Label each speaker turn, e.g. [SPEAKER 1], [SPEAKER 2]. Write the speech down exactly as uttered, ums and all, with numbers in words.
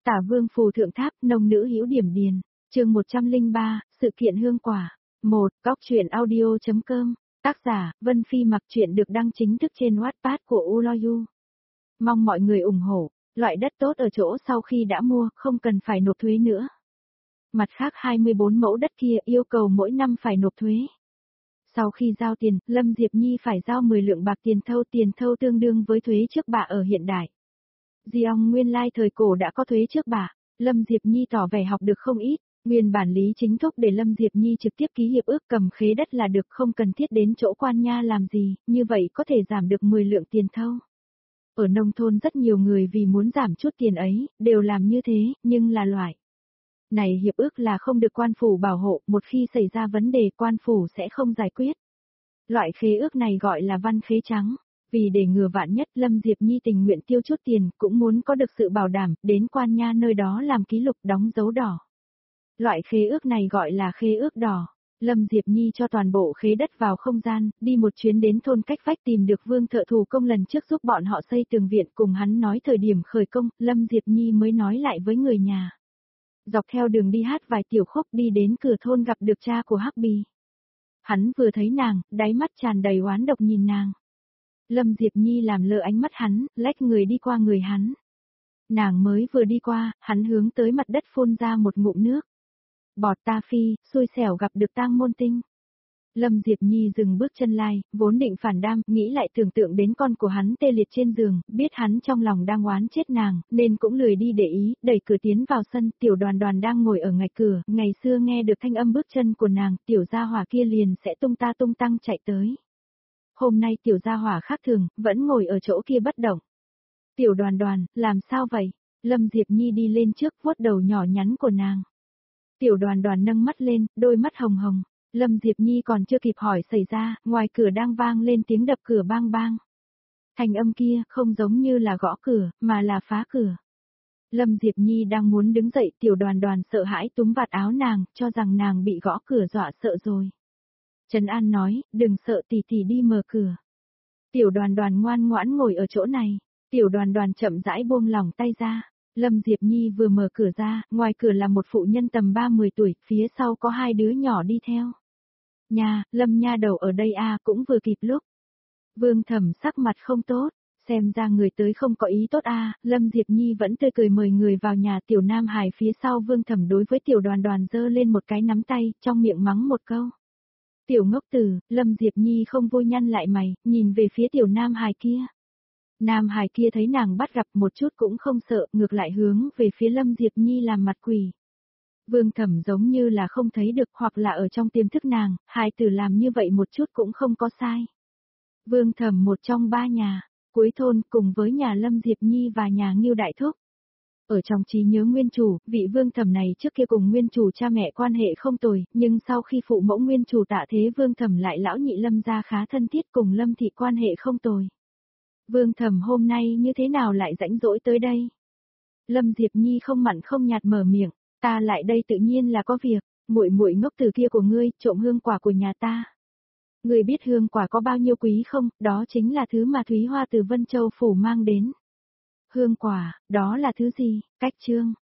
[SPEAKER 1] Tả Vương phù thượng tháp, nông nữ hữu điểm điền. Chương một trăm lẻ ba, sự kiện hương quả. một. Góc truyện audio.com. Tác giả, Vân Phi. Mặc truyện được đăng chính thức trên Wattpad của Uloyu. Mong mọi người ủng hộ. Loại đất tốt ở chỗ sau khi đã mua, không cần phải nộp thuế nữa. Mặt khác hai mươi bốn mẫu đất kia yêu cầu mỗi năm phải nộp thuế. Sau khi giao tiền, Lâm Diệp Nhi phải giao mười lượng bạc tiền thâu, tiền thâu tương đương với thuế trước bạ ở hiện đại. Diong nguyên lai thời cổ đã có thuế trước bạ, Lâm Diệp Nhi tỏ vẻ học được không ít, nguyên bản lý chính thúc để Lâm Diệp Nhi trực tiếp ký hiệp ước cầm khế đất là được, không cần thiết đến chỗ quan nha làm gì, như vậy có thể giảm được mười lượng tiền thâu. Ở nông thôn rất nhiều người vì muốn giảm chút tiền ấy, đều làm như thế, nhưng là loại này hiệp ước là không được quan phủ bảo hộ, một khi xảy ra vấn đề quan phủ sẽ không giải quyết. Loại khế ước này gọi là văn khế trắng. Vì để ngừa vạn nhất, Lâm Diệp Nhi tình nguyện tiêu chút tiền, cũng muốn có được sự bảo đảm, đến quan nha nơi đó làm ký lục đóng dấu đỏ. Loại khế ước này gọi là khế ước đỏ. Lâm Diệp Nhi cho toàn bộ khế đất vào không gian, đi một chuyến đến thôn cách vách tìm được Vương thợ thủ công lần trước giúp bọn họ xây tường viện, cùng hắn nói thời điểm khởi công, Lâm Diệp Nhi mới nói lại với người nhà. Dọc theo đường đi hát vài tiểu khúc, đi đến cửa thôn gặp được cha của Hắc Bì. Hắn vừa thấy nàng, đáy mắt tràn đầy oán độc nhìn nàng. Lâm Diệp Nhi làm lơ ánh mắt hắn, lách người đi qua người hắn. Nàng mới vừa đi qua, hắn hướng tới mặt đất phun ra một ngụm nước. Bọt ta phi, xui xẻo gặp được tang môn tinh. Lâm Diệp Nhi dừng bước chân lai, vốn định phản đam, nghĩ lại tưởng tượng đến con của hắn tê liệt trên giường, biết hắn trong lòng đang oán chết nàng, nên cũng lười đi để ý, đẩy cửa tiến vào sân, tiểu đoàn đoàn đang ngồi ở ngạch cửa, ngày xưa nghe được thanh âm bước chân của nàng, tiểu gia hỏa kia liền sẽ tung ta tung tăng chạy tới. Hôm nay tiểu gia hỏa khác thường, vẫn ngồi ở chỗ kia bất động. Tiểu đoàn đoàn, làm sao vậy? Lâm Diệp Nhi đi lên trước vuốt đầu nhỏ nhắn của nàng. Tiểu đoàn đoàn nâng mắt lên, đôi mắt hồng hồng. Lâm Diệp Nhi còn chưa kịp hỏi xảy ra, ngoài cửa đang vang lên tiếng đập cửa bang bang. Thành âm kia không giống như là gõ cửa, mà là phá cửa. Lâm Diệp Nhi đang muốn đứng dậy, tiểu đoàn đoàn sợ hãi túm vạt áo nàng, cho rằng nàng bị gõ cửa dọa sợ rồi. Trần An nói, đừng sợ, tỷ tỷ đi mở cửa. Tiểu đoàn đoàn ngoan ngoãn ngồi ở chỗ này. Tiểu đoàn đoàn chậm rãi buông lỏng tay ra. Lâm Diệp Nhi vừa mở cửa ra, ngoài cửa là một phụ nhân tầm ba mươi tuổi, phía sau có hai đứa nhỏ đi theo. Nha, Lâm nha đầu ở đây à, cũng vừa kịp lúc. Vương Thẩm sắc mặt không tốt, xem ra người tới không có ý tốt à, Lâm Diệp Nhi vẫn tươi cười mời người vào nhà. Tiểu Nam Hải phía sau Vương Thẩm đối với tiểu đoàn đoàn giơ lên một cái nắm tay, trong miệng mắng một câu. Tiểu ngốc tử, Lâm Diệp Nhi không vui nhăn lại mày, nhìn về phía tiểu Nam Hải kia. Nam Hải kia thấy nàng bắt gặp một chút cũng không sợ, ngược lại hướng về phía Lâm Diệp Nhi làm mặt quỷ. Vương Thẩm giống như là không thấy được, hoặc là ở trong tiềm thức nàng, hài tử làm như vậy một chút cũng không có sai. Vương Thẩm một trong ba nhà, cuối thôn cùng với nhà Lâm Diệp Nhi và nhà Ngưu Đại Thúc. Ở trong trí nhớ nguyên chủ, vị Vương Thẩm này trước kia cùng nguyên chủ cha mẹ quan hệ không tồi, nhưng sau khi phụ mẫu nguyên chủ tạ thế, Vương Thẩm lại lão nhị Lâm gia khá thân thiết, cùng Lâm thị quan hệ không tồi. Vương Thẩm hôm nay như thế nào lại rãnh rỗi tới đây? Lâm Diệp Nhi không mặn không nhạt mở miệng, ta lại đây tự nhiên là có việc, muội muội ngốc từ kia của ngươi, trộm hương quả của nhà ta. Ngươi biết hương quả có bao nhiêu quý không, đó chính là thứ mà Thúy Hoa từ Vân Châu Phủ mang đến. Hương quả, đó là thứ gì? Cách chương,